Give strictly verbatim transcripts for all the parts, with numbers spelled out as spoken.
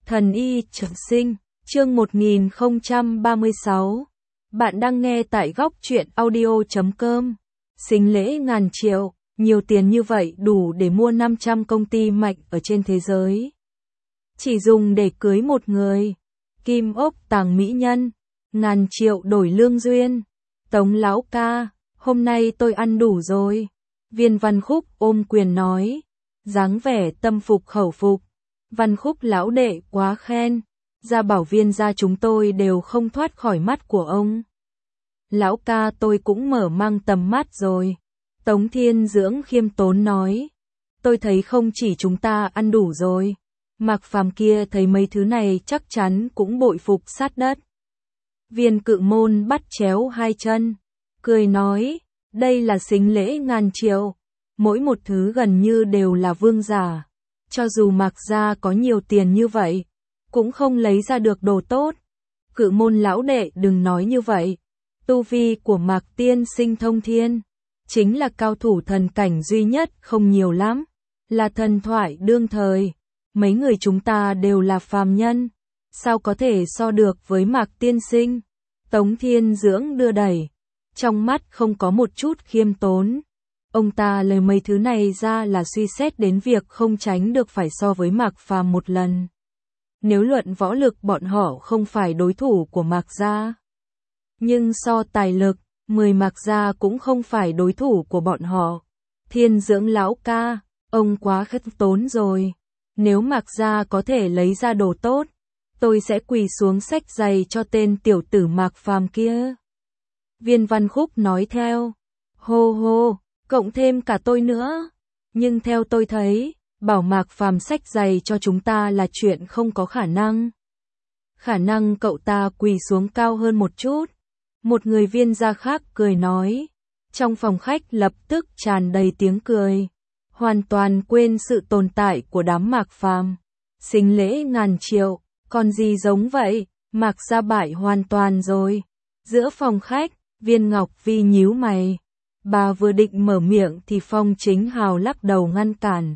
Thần y trường sinh, chương một nghìn không trăm ba mươi sáu. Bạn đang nghe tại góc truyện audio chấm com. Sính lễ ngàn triệu, nhiều tiền như vậy đủ để mua năm trăm công ty mạnh ở trên thế giới. Chỉ dùng để cưới một người. Kim ốc tàng mỹ nhân, ngàn triệu đổi lương duyên. Tống lão ca, hôm nay tôi ăn đủ rồi. Viên Văn Khúc ôm quyền nói, dáng vẻ tâm phục khẩu phục. Văn Khúc lão đệ quá khen, gia bảo Viên gia chúng tôi đều không thoát khỏi mắt của ông. Lão ca tôi cũng mở mang tầm mắt rồi. Tống Thiên Dưỡng khiêm tốn nói, tôi thấy không chỉ chúng ta ăn đủ rồi, Mạc Phàm kia thấy mấy thứ này chắc chắn cũng bội phục sát đất. Viên Cự Môn bắt chéo hai chân, cười nói, đây là sính lễ ngàn triệu, mỗi một thứ gần như đều là vương giả. Cho dù Mạc gia có nhiều tiền như vậy, cũng không lấy ra được đồ tốt. Cự Môn lão đệ đừng nói như vậy. Tu vi của Mạc tiên sinh thông thiên, chính là cao thủ thần cảnh duy nhất không nhiều lắm, là thần thoại đương thời. Mấy người chúng ta đều là phàm nhân, sao có thể so được với Mạc tiên sinh? Tống Thiên Dưỡng đưa đẩy, trong mắt không có một chút khiêm tốn. Ông ta lời mấy thứ này ra là suy xét đến việc không tránh được phải so với Mạc Phàm một lần. Nếu luận võ lực bọn họ không phải đối thủ của Mạc gia, nhưng so tài lực, mười Mạc gia cũng không phải đối thủ của bọn họ. Thiên Dưỡng lão ca, ông quá khất tốn rồi. Nếu Mạc gia có thể lấy ra đồ tốt, tôi sẽ quỳ xuống xách giày cho tên tiểu tử Mạc Phàm kia. Viên Văn Khúc nói theo, hô hô, cộng thêm cả tôi nữa. Nhưng theo tôi thấy, bảo Mạc Phàm xách giày cho chúng ta là chuyện không có khả năng. Khả năng cậu ta quỳ xuống cao hơn một chút. Một người viên gia khác cười nói. Trong phòng khách lập tức tràn đầy tiếng cười. Hoàn toàn quên sự tồn tại của đám Mạc Phàm. Sính lễ ngàn triệu, còn gì giống vậy, Mạc gia bại hoàn toàn rồi. Giữa phòng khách, Viên Ngọc Vi nhíu mày. Bà vừa định mở miệng thì Phong Chính Hào lắc đầu ngăn cản.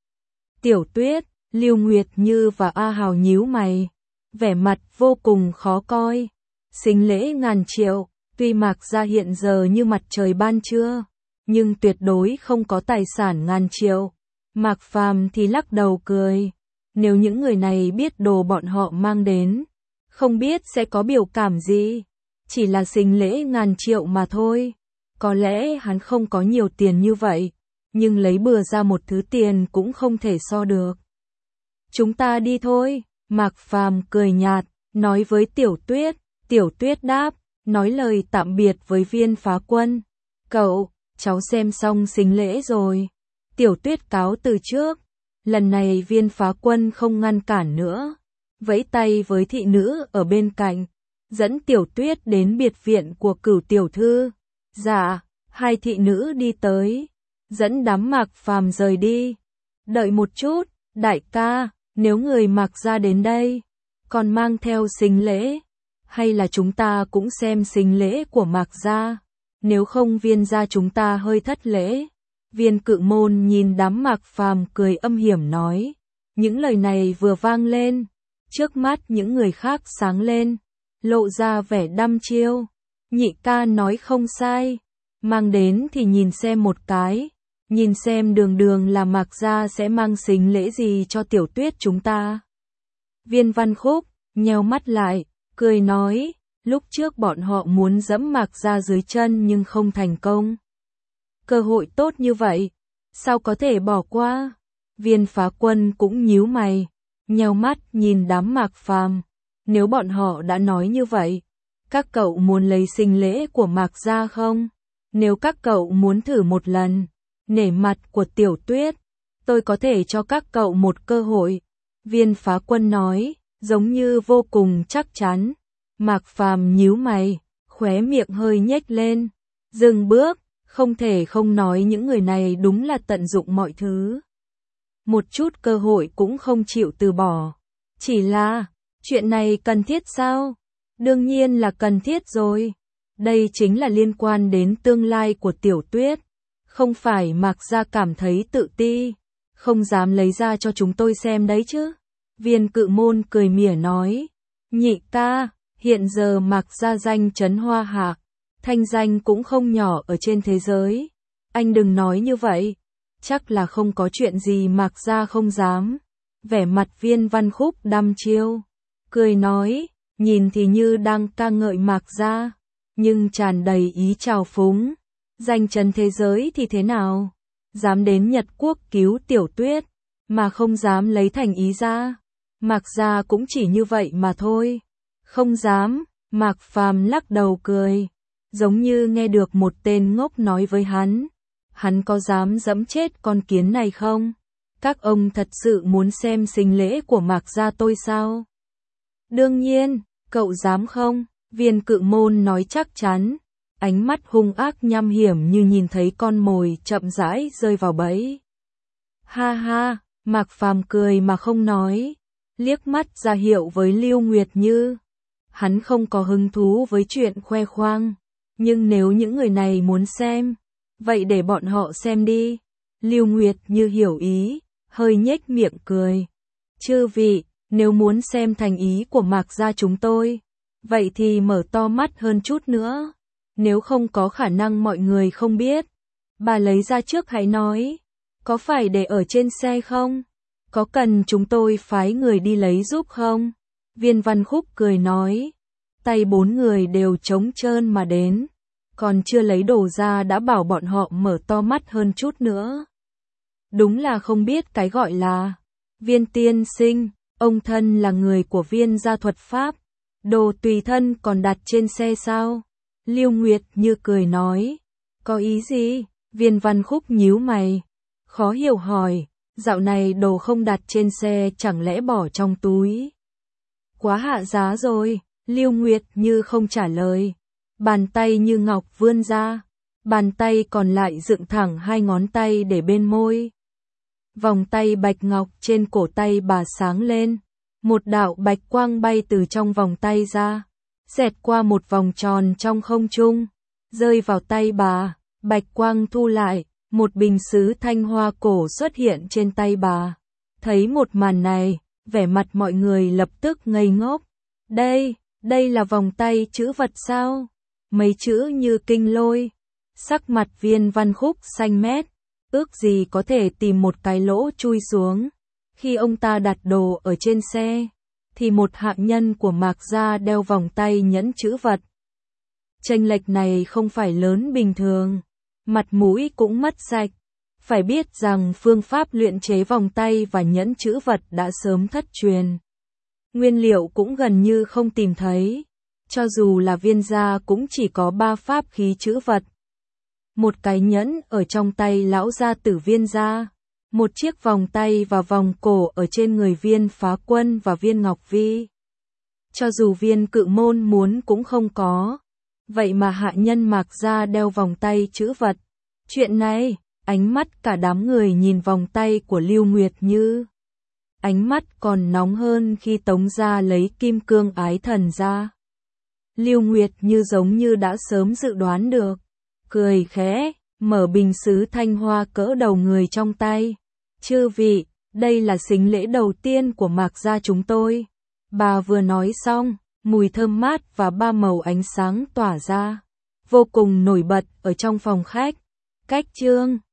Tiểu Tuyết, Lưu Nguyệt Như và A Hào nhíu mày, vẻ mặt vô cùng khó coi. Sính lễ ngàn triệu, tuy Mạc gia hiện giờ như mặt trời ban trưa, nhưng tuyệt đối không có tài sản ngàn triệu. Mạc Phàm thì lắc đầu cười. Nếu những người này biết đồ bọn họ mang đến, không biết sẽ có biểu cảm gì. Chỉ là sính lễ ngàn triệu mà thôi. Có lẽ hắn không có nhiều tiền như vậy, nhưng lấy bừa ra một thứ tiền cũng không thể so được. Chúng ta đi thôi, Mạc Phàm cười nhạt, nói với Tiểu Tuyết. Tiểu Tuyết đáp, nói lời tạm biệt với Viên Phá Quân. Cậu, cháu xem xong sính lễ rồi. Tiểu Tuyết cáo từ trước. Lần này Viên Phá Quân không ngăn cản nữa, vẫy tay với thị nữ ở bên cạnh, dẫn Tiểu Tuyết đến biệt viện của Cửu tiểu thư. Dạ, hai thị nữ đi tới, dẫn đám Mạc Phàm rời đi. Đợi một chút, đại ca, nếu người Mạc gia đến đây, còn mang theo sính lễ, hay là chúng ta cũng xem sính lễ của Mạc gia, nếu không Viên gia chúng ta hơi thất lễ. Viên Cự Môn nhìn đám Mạc Phàm cười âm hiểm nói, những lời này vừa vang lên, trước mắt những người khác sáng lên, lộ ra vẻ đăm chiêu. Nhị ca nói không sai, mang đến thì nhìn xem một cái, nhìn xem đường đường là Mạc gia sẽ mang sính lễ gì cho Tiểu Tuyết chúng ta. Viên Văn Khúc nheo mắt lại, cười nói, lúc trước bọn họ muốn dẫm Mạc gia dưới chân nhưng không thành công. Cơ hội tốt như vậy, sao có thể bỏ qua? Viên Phá Quân cũng nhíu mày, nheo mắt nhìn đám Mạc Phàm. Nếu bọn họ đã nói như vậy, các cậu muốn lấy sính lễ của Mạc gia không? Nếu các cậu muốn thử một lần, nể mặt của Tiểu Tuyết, tôi có thể cho các cậu một cơ hội. Viên Phá Quân nói, giống như vô cùng chắc chắn. Mạc Phàm nhíu mày, khóe miệng hơi nhếch lên, dừng bước, không thể không nói những người này đúng là tận dụng mọi thứ. Một chút cơ hội cũng không chịu từ bỏ. Chỉ là, chuyện này cần thiết sao? Đương nhiên là cần thiết rồi. Đây chính là liên quan đến tương lai của Tiểu Tuyết. Không phải Mạc gia cảm thấy tự ti, không dám lấy ra cho chúng tôi xem đấy chứ. Viên Cự Môn cười mỉa nói, nhị ca, hiện giờ Mạc gia danh chấn Hoa Hạ, thanh danh cũng không nhỏ ở trên thế giới. Anh đừng nói như vậy, chắc là không có chuyện gì Mạc gia không dám. Vẻ mặt Viên Văn Khúc đăm chiêu, cười nói, nhìn thì như đang ca ngợi Mạc gia, nhưng tràn đầy ý trào phúng. Danh chấn thế giới thì thế nào? Dám đến Nhật Quốc cứu Tiểu Tuyết, mà không dám lấy thành ý ra. Mạc gia cũng chỉ như vậy mà thôi. Không dám, Mạc Phàm lắc đầu cười, giống như nghe được một tên ngốc nói với hắn. Hắn có dám dẫm chết con kiến này không? Các ông thật sự muốn xem sinh lễ của Mạc gia tôi sao? Đương nhiên, cậu dám không? Viên Cự Môn nói chắc chắn, ánh mắt hung ác nham hiểm như nhìn thấy con mồi chậm rãi rơi vào bẫy. Ha ha, Mạc Phàm cười mà không nói, liếc mắt ra hiệu với Lưu Nguyệt Như. Hắn không có hứng thú với chuyện khoe khoang, nhưng nếu những người này muốn xem, vậy để bọn họ xem đi. Lưu Nguyệt Như hiểu ý, hơi nhếch miệng cười. Chư vị, nếu muốn xem thành ý của Mạc gia chúng tôi, vậy thì mở to mắt hơn chút nữa. Nếu không có khả năng mọi người không biết, bà lấy ra trước hãy nói. Có phải để ở trên xe không? Có cần chúng tôi phái người đi lấy giúp không? Viên Văn Khúc cười nói. Tay bốn người đều trống trơn mà đến, còn chưa lấy đồ ra đã bảo bọn họ mở to mắt hơn chút nữa. Đúng là không biết cái gọi là Viên tiên sinh, ông thân là người của Viên gia thuật pháp, đồ tùy thân còn đặt trên xe sao? Lưu Nguyệt Như cười nói. Có ý gì? Viên Văn Khúc nhíu mày, khó hiểu hỏi, dạo này đồ không đặt trên xe chẳng lẽ bỏ trong túi? Quá hạ giá rồi. Lưu Nguyệt Như không trả lời, bàn tay như ngọc vươn ra, bàn tay còn lại dựng thẳng hai ngón tay để bên môi. Vòng tay bạch ngọc trên cổ tay bà sáng lên, một đạo bạch quang bay từ trong vòng tay ra, xẹt qua một vòng tròn trong không trung, rơi vào tay bà, bạch quang thu lại, một bình sứ thanh hoa cổ xuất hiện trên tay bà. Thấy một màn này, vẻ mặt mọi người lập tức ngây ngốc. Đây, đây là vòng tay chữ vật sao? Mấy chữ như kinh lôi. Sắc mặt Viên Văn Khúc xanh mét, ước gì có thể tìm một cái lỗ chui xuống. Khi ông ta đặt đồ ở trên xe, thì một hạ nhân của Mạc gia đeo vòng tay nhẫn chữ vật. Chênh lệch này không phải lớn bình thường, mặt mũi cũng mất sạch. Phải biết rằng phương pháp luyện chế vòng tay và nhẫn chữ vật đã sớm thất truyền. Nguyên liệu cũng gần như không tìm thấy, cho dù là Viên gia cũng chỉ có ba pháp khí chữ vật. Một cái nhẫn ở trong tay lão gia tử Viên gia, một chiếc vòng tay và vòng cổ ở trên người Viên Phá Quân và Viên Ngọc Vi. Cho dù Viên Cự Môn muốn cũng không có, vậy mà hạ nhân Mạc gia đeo vòng tay chữ vật. Chuyện này, ánh mắt cả đám người nhìn vòng tay của Lưu Nguyệt Như. Ánh mắt còn nóng hơn khi Tống gia lấy kim cương ái thần ra. Lưu Nguyệt Như giống như đã sớm dự đoán được, cười khẽ, mở bình sứ thanh hoa cỡ đầu người trong tay. Chư vị, đây là sính lễ đầu tiên của Mạc gia chúng tôi. Bà vừa nói xong, mùi thơm mát và ba màu ánh sáng tỏa ra, vô cùng nổi bật ở trong phòng khách. Cách chương